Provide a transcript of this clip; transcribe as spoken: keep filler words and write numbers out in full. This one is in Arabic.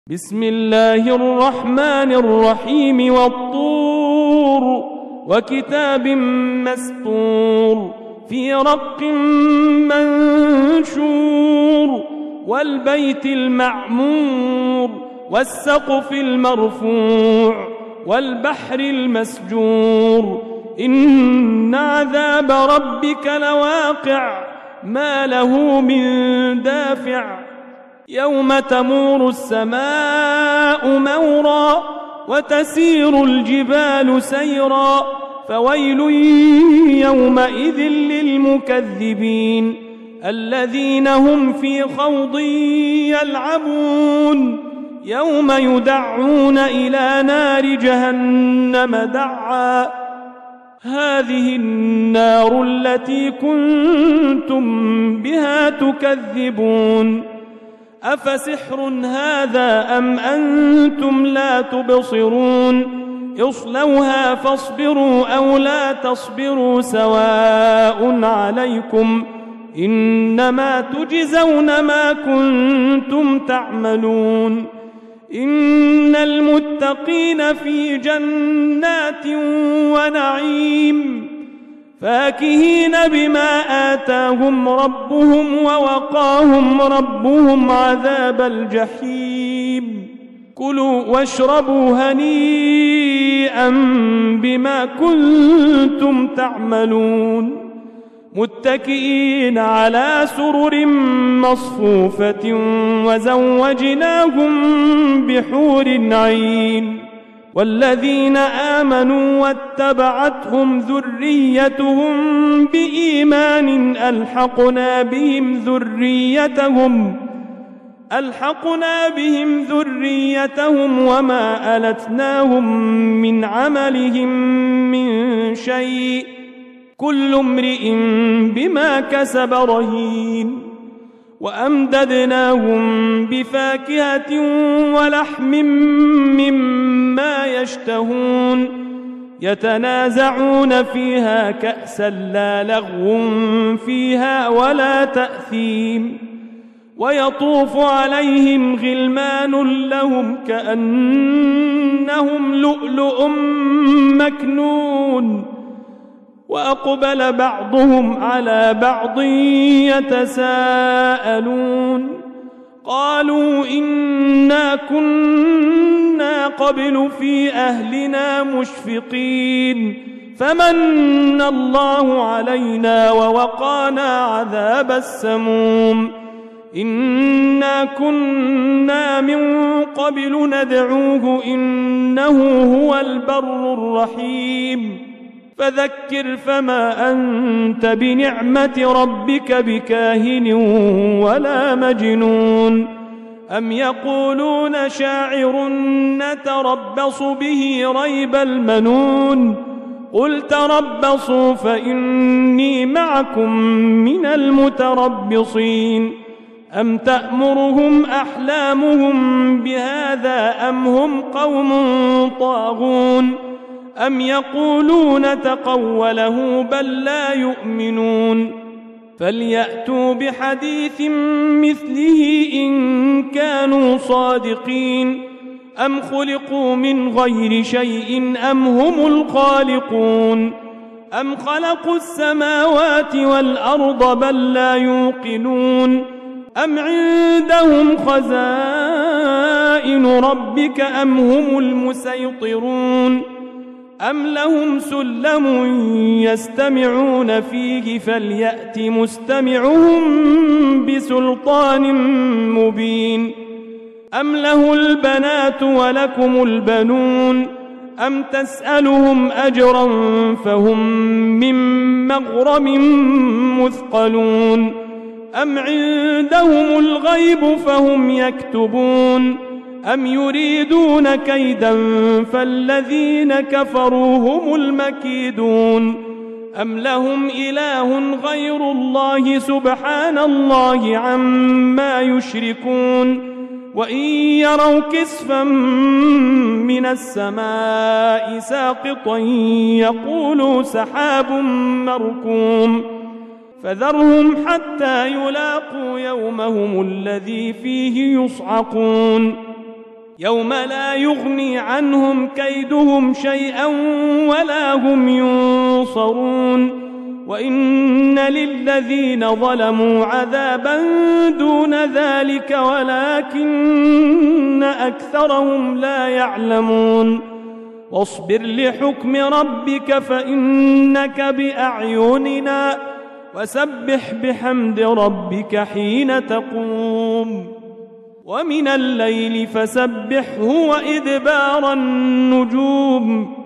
بسم الله الرحمن الرحيم والطور وكتاب مسطور في رق منشور والبيت المعمور والسقف المرفوع والبحر المسجور إن عذاب ربك لواقع ما له من دافع يوم تمور السماء مورا وتسير الجبال سيرا فويل يومئذ للمكذبين الذين هم في خوض يلعبون يوم يدعون إلى نار جهنم دعا هذه النار التي كنتم بها تكذبون أفسحر هذا أم أنتم لا تبصرون اصلوها فاصبروا أو لا تصبروا سواء عليكم إنما تجزون ما كنتم تعملون إن المتقين في جنات ونعيم فاكهين بما آتاهم ربهم ووقاهم ربهم عذاب الجحيم كلوا واشربوا هنيئا بما كنتم تعملون متكئين على سرر مصفوفة وزوجناهم بحور عين والذين آمنوا واتبعتهم ذريتهم بإيمان ألحقنا بهم ذريتهم ألحقنا بهم ذريتهم وما ألتناهم من عملهم من شيء كل امرئ بما كسب رهين وأمددناهم بفاكهة ولحم مما يشتهون يتنازعون فيها كأسا لا لغو فيها ولا تأثيم ويطوف عليهم غلمان لهم كأنهم لؤلؤ مكنون وأقبل بعضهم على بعض يتساءلون قالوا إنا كنا قبل في أهلنا مشفقين فمن الله علينا ووقانا عذاب السموم إنا كنا من قبل ندعوه إنه هو البر الرحيم فذكر فما أنت بنعمة ربك بكاهن ولا مجنون أم يقولون شاعر نتربص به ريب المنون قل تربصوا فإني معكم من المتربصين أم تأمرهم أحلامهم بهذا أم هم قوم طاغون أم يقولون تقوله بل لا يؤمنون فليأتوا بحديث مثله إن كانوا صادقين أم خلقوا من غير شيء أم هم الخالقون أم خلقوا السماوات والأرض بل لا يوقنون أم عندهم خزائن ربك أم هم المسيطرون أم لهم سلم يستمعون فيه فليأت مستمعهم بسلطان مبين أم له البنات ولكم البنون أم تسألهم أجرا فهم من مغرم مثقلون أم عندهم الغيب فهم يكتبون أم يريدون كيدا فالذين كفروا هم المكيدون أم لهم إله غير الله سبحان الله عما يشركون وإن يروا كسفا من السماء ساقطا يقولوا سحاب مركوم فذرهم حتى يلاقوا يومهم الذي فيه يصعقون يوم لا يغني عنهم كيدهم شيئا ولا هم ينصرون وإن للذين ظلموا عذابا دون ذلك ولكن أكثرهم لا يعلمون واصبر لحكم ربك فإنك بأعيننا وسبح بحمد ربك حين تقوم ومن الليل فسبحه وإدبار النجوم